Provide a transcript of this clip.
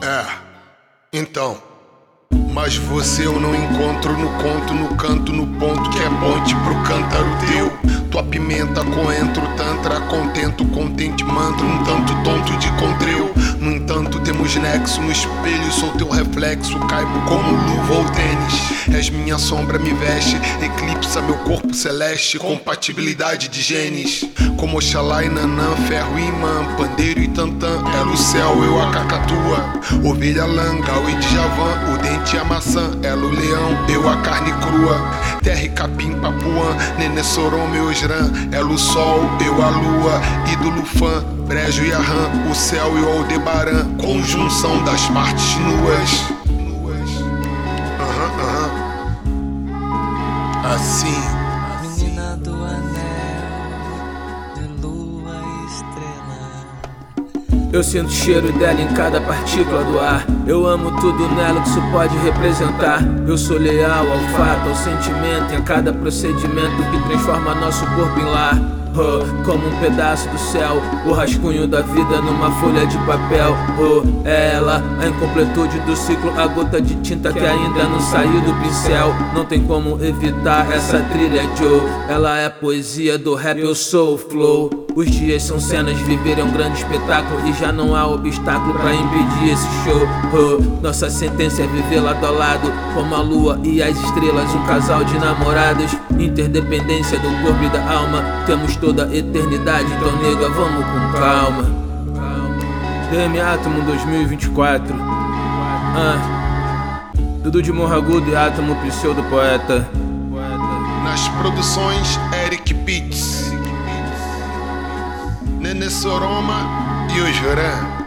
É, então. Mas você eu não encontro no conto, no canto, no ponto que é ponte pro cântaro teu. Tua pimenta, coentro, tantra, contento, contente, mantra, um tanto tonto de contreu. No entanto temos nexo no espelho, sou teu reflexo, caibo como luva ou tênis. És minha sombra, me veste, eclipsa meu corpo celeste, compatibilidade de genes. Como Oxalá e Nanã, ferro e imã, pandeiro e tantã, ela o céu, eu a cacatua. Ovelha langa, o Djavan, o dente e a maçã, ela o leão, eu a carne crua. Terra e capim, papuã, Nenê Soroma e Osran, ela o sol, eu a lua. Ídolo fã, Brejo e Arran, o céu e o Aldebaran, conjunção das partes nuas. Assim. Menina do anel, de lua e estrela. Eu sinto o cheiro dela em cada partícula do ar. Eu amo tudo nela que isso pode representar. Eu sou leal ao fato, ao sentimento, em cada procedimento que transforma nosso corpo em lar. Como um pedaço do céu, o rascunho da vida numa folha de papel. É ela, a incompletude do ciclo, a gota de tinta que ainda não saiu do pincel. Não tem como evitar essa trilha, Joe. Ela é a poesia do rap, eu sou o flow. Os dias são cenas, viver é um grande espetáculo e já não há obstáculo pra impedir esse show. Nossa sentença é viver lado a lado, como a lua e as estrelas, um casal de namorados. Interdependência do corpo e da alma, temos toda a eternidade, então nega, vamos com calma. DM Átomo 2024. Dudu de Morro Agudo e Átomo, pseudo poeta. Nas produções, Eric Beats, Nenê Soroma e Osran.